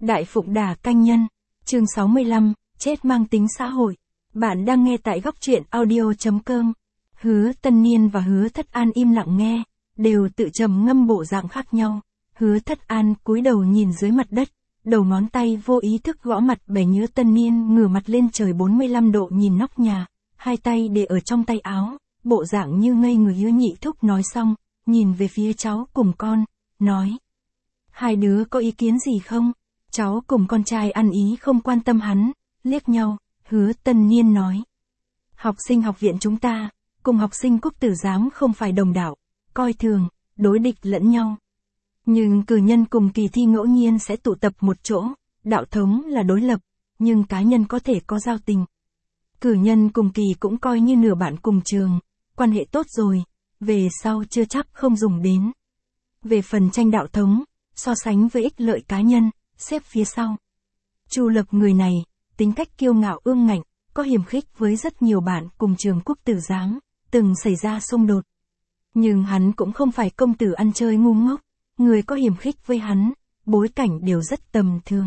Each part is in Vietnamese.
Đại Phụng Đà Canh Nhân, chương 65, chết mang tính xã hội. Bạn đang nghe tại góc truyện audio.com. Hứa Tân Niên và Hứa Thất An im lặng nghe, đều tự trầm ngâm bộ dạng khác nhau. Hứa Thất An cúi đầu nhìn dưới mặt đất, đầu ngón tay vô ý thức gõ mặt bẻ nhớ. Tân Niên ngửa mặt lên trời 45 độ nhìn nóc nhà, hai tay để ở trong tay áo, bộ dạng như ngây người. Hứa Nhị Thúc nói xong, nhìn về phía cháu cùng con, nói: hai đứa có ý kiến gì không? Cháu cùng con trai ăn ý không quan tâm hắn, liếc nhau. Hứa Tân Niên nói: học sinh học viện chúng ta, cùng học sinh Quốc Tử Giám không phải đồng đạo, coi thường, đối địch lẫn nhau. Nhưng cử nhân cùng kỳ thi ngẫu nhiên sẽ tụ tập một chỗ, đạo thống là đối lập, nhưng cá nhân có thể có giao tình. Cử nhân cùng kỳ cũng coi như nửa bạn cùng trường, quan hệ tốt rồi, về sau chưa chắc không dùng đến. Về phần tranh đạo thống, so sánh với ích lợi cá nhân, xếp phía sau. Chu Lập người này, tính cách kiêu ngạo ương ngạnh, có hiềm khích với rất nhiều bạn cùng trường Quốc Tử Giám, từng xảy ra xung đột. Nhưng hắn cũng không phải công tử ăn chơi ngu ngốc, người có hiềm khích với hắn, bối cảnh đều rất tầm thường.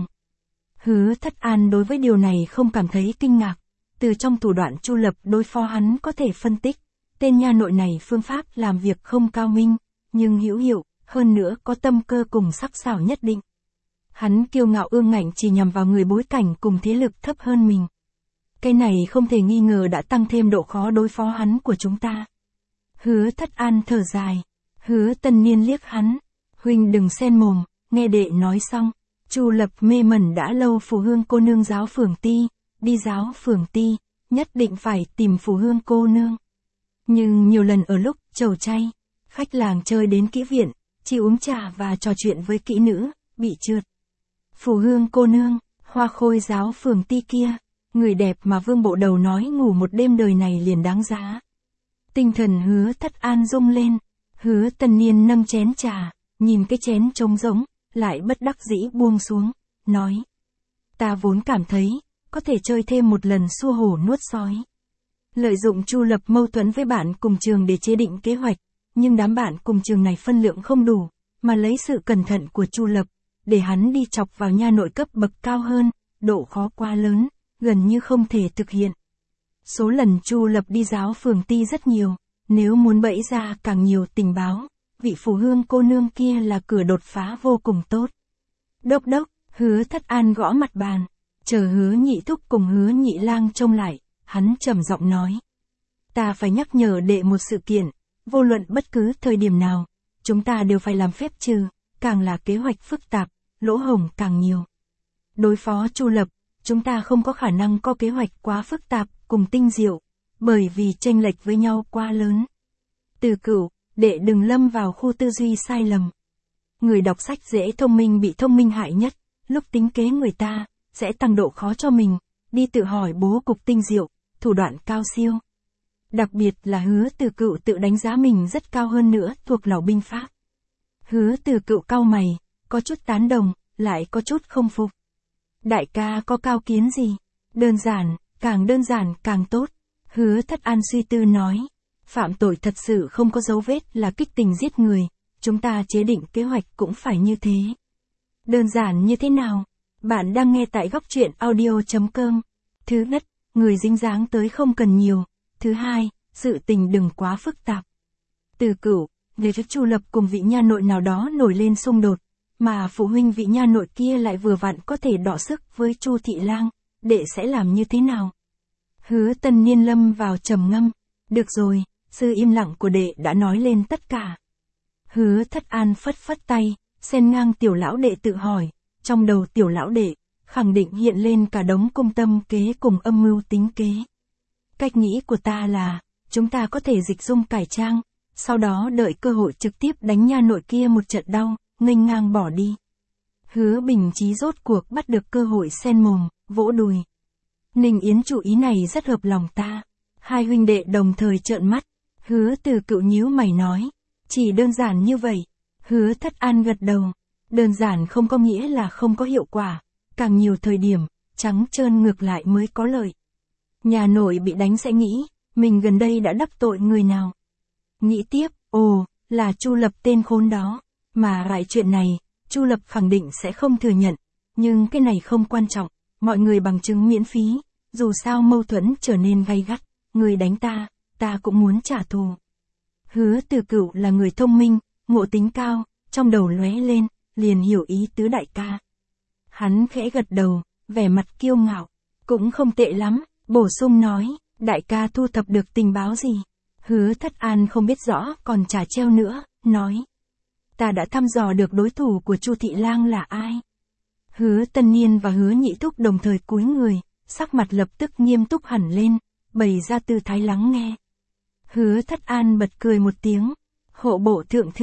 Hứa Thất An đối với điều này không cảm thấy kinh ngạc, từ trong thủ đoạn Chu Lập đối phó hắn có thể phân tích, tên nha nội này phương pháp làm việc không cao minh, nhưng hữu hiệu, hơn nữa có tâm cơ cùng sắc sảo nhất định. Hắn kiêu ngạo ương ngạnh chỉ nhằm vào người bối cảnh cùng thế lực thấp hơn mình. Cái này không thể nghi ngờ đã tăng thêm độ khó đối phó hắn của chúng ta. Hứa Thất An thở dài. Hứa Tân Niên liếc hắn: huynh đừng xen mồm, nghe đệ nói xong. Chu Lập mê mẩn đã lâu Phù Hương cô nương giáo phường ti, đi giáo phường ti, nhất định phải tìm Phù Hương cô nương. Nhưng nhiều lần ở lúc trầu chay, khách làng chơi đến kỹ viện, chỉ uống trà và trò chuyện với kỹ nữ, bị trượt. Phù Hương cô nương, Hoa Khôi giáo phường ti kia, người đẹp mà Vương Bộ Đầu nói ngủ một đêm đời này liền đáng giá. Tinh thần Hứa Thất An rung lên. Hứa Tân Niên nâng chén trà, nhìn cái chén trống rỗng, lại bất đắc dĩ buông xuống, nói: ta vốn cảm thấy, có thể chơi thêm một lần xua hổ nuốt sói. Lợi dụng Chu Lập mâu thuẫn với bạn cùng trường để chế định kế hoạch, nhưng đám bạn cùng trường này phân lượng không đủ, mà lấy sự cẩn thận của Chu Lập, để hắn đi chọc vào nha nội cấp bậc cao hơn, độ khó quá lớn, gần như không thể thực hiện. Số lần Chu Lập đi giáo phường ti rất nhiều, nếu muốn bẫy ra càng nhiều tình báo, vị Phù Hương cô nương kia là cửa đột phá vô cùng tốt. Đốc đốc, Hứa Thất An gõ mặt bàn, chờ Hứa Nhị Thúc cùng Hứa Nhị Lang trông lại, hắn trầm giọng nói: ta phải nhắc nhở đệ một sự kiện, vô luận bất cứ thời điểm nào, chúng ta đều phải làm phép trừ, càng là kế hoạch phức tạp, lỗ hổng càng nhiều. Đối phó Chu Lập, chúng ta không có khả năng có kế hoạch quá phức tạp cùng tinh diệu, bởi vì chênh lệch với nhau quá lớn. Từ Cửu, đệ đừng lâm vào khu tư duy sai lầm. Người đọc sách dễ thông minh bị thông minh hại nhất, lúc tính kế người ta, sẽ tăng độ khó cho mình, đi tự hỏi bố cục tinh diệu, thủ đoạn cao siêu. Đặc biệt là Hứa Từ Cựu tự đánh giá mình rất cao hơn nữa thuộc lầu binh pháp. Hứa Từ Cựu cau mày, có chút tán đồng, lại có chút không phục. Đại ca có cao kiến gì? Đơn giản càng tốt. Hứa Thất An suy tư nói: phạm tội thật sự không có dấu vết là kích tình giết người, chúng ta chế định kế hoạch cũng phải như thế. Đơn giản như thế nào? Bạn đang nghe tại góc truyện audio.com. Thứ nhất, người dính dáng tới không cần nhiều. Thứ hai, sự tình đừng quá phức tạp. Từ Cửu, về phía Chu Lập cùng vị nha nội nào đó nổi lên xung đột, mà phụ huynh vị nha nội kia lại vừa vặn có thể đọ sức với Chu Thị Lang, đệ sẽ làm như thế nào? Hứa Tân Niên lâm vào trầm ngâm. Được rồi, sự im lặng của đệ đã nói lên tất cả. Hứa Thất An phất phất tay, xen ngang tiểu lão đệ tự hỏi, trong đầu tiểu lão đệ, khẳng định hiện lên cả đống cung tâm kế cùng âm mưu tính kế. Cách nghĩ của ta là, chúng ta có thể dịch dung cải trang, sau đó đợi cơ hội trực tiếp đánh nha nội kia một trận đau, nghênh ngang bỏ đi. Hứa Bình Chí rốt cuộc bắt được cơ hội xen mồm, vỗ đùi. Ninh Yến chủ ý này rất hợp lòng ta. Hai huynh đệ đồng thời trợn mắt. Hứa Từ Cựu nhíu mày nói: chỉ đơn giản như vậy. Hứa Thất An gật đầu. Đơn giản không có nghĩa là không có hiệu quả. Càng nhiều thời điểm, trắng trơn ngược lại mới có lợi. Nhà nội bị đánh sẽ nghĩ, mình gần đây đã đắc tội người nào. Nghĩ tiếp, là Chu Lập tên khốn đó. Mà lại chuyện này, Chu Lập khẳng định sẽ không thừa nhận. Nhưng cái này không quan trọng, mọi người bằng chứng miễn phí, dù sao mâu thuẫn trở nên gay gắt, người đánh ta, ta cũng muốn trả thù. Hứa Từ Cửu là người thông minh, ngộ tính cao, trong đầu lóe lên, liền hiểu ý tứ đại ca. Hắn khẽ gật đầu, vẻ mặt kiêu ngạo, cũng không tệ lắm, bổ sung nói, đại ca thu thập được tình báo gì? Hứa Thất An không biết rõ, còn chả treo nữa, nói. Ta đã thăm dò được đối thủ của Chu Thị Lang là ai. Hứa Tân Niên và Hứa Nhị Thúc đồng thời cúi người, sắc mặt lập tức nghiêm túc hẳn lên, bày ra tư thái lắng nghe. Hứa Thất An bật cười một tiếng, hộ bộ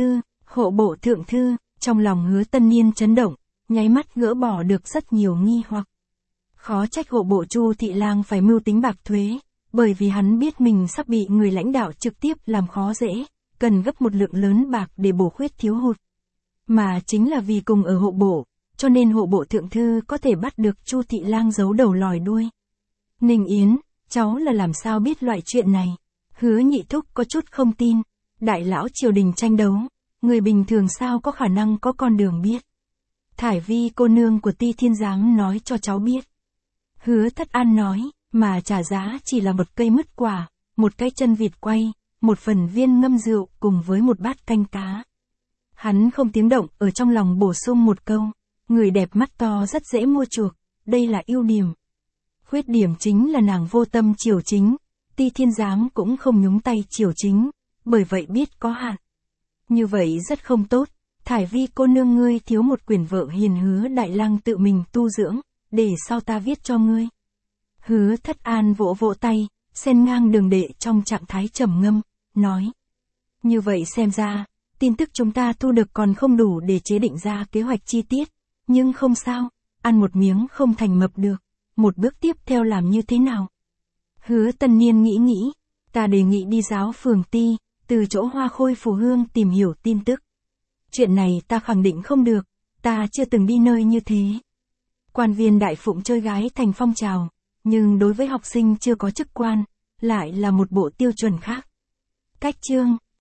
thượng thư, trong lòng Hứa Tân Niên chấn động, nháy mắt gỡ bỏ được rất nhiều nghi hoặc. Khó trách hộ bộ Chu Thị Lang phải mưu tính bạc thuế, bởi vì hắn biết mình sắp bị người lãnh đạo trực tiếp làm khó dễ, cần gấp một lượng lớn bạc để bổ khuyết thiếu hụt. Mà chính là vì cùng ở hộ bộ, cho nên hộ bộ thượng thư có thể bắt được Chu Thị Lang giấu đầu lòi đuôi. Ninh Yến, cháu là làm sao biết loại chuyện này? Hứa Nhị Thúc có chút không tin, đại lão triều đình tranh đấu, người bình thường sao có khả năng có con đường biết. Thải Vi cô nương của Ti Thiên Giám nói cho cháu biết. Hứa Thất An nói, mà trả giá chỉ là một cây mứt quả, một cái chân vịt quay, một phần viên ngâm rượu cùng với một bát canh cá. Hắn không tiếng động ở trong lòng bổ sung một câu, người đẹp mắt to rất dễ mua chuộc, đây là ưu điểm. Khuyết điểm chính là nàng vô tâm chiều chính, Ti Thiên Giám cũng không nhúng tay chiều chính, bởi vậy biết có hạn. Như vậy rất không tốt, Thải Vi cô nương ngươi thiếu một quyển vợ hiền Hứa đại lang tự mình tu dưỡng, để sau ta viết cho ngươi. Hứa Thất An vỗ vỗ tay, xen ngang đường đệ trong trạng thái trầm ngâm, nói. Như vậy xem ra, tin tức chúng ta thu được còn không đủ để chế định ra kế hoạch chi tiết, nhưng không sao, ăn một miếng không thành mập được, một bước tiếp theo làm như thế nào? Hứa Tân Niên nghĩ, ta đề nghị đi giáo phường Ti, từ chỗ Hoa Khôi Phù Hương tìm hiểu tin tức. Chuyện này ta khẳng định không được, ta chưa từng đi nơi như thế. Quan viên đại phụng chơi gái thành phong trào, nhưng đối với học sinh chưa có chức quan, lại là một bộ tiêu chuẩn khác. Cách chương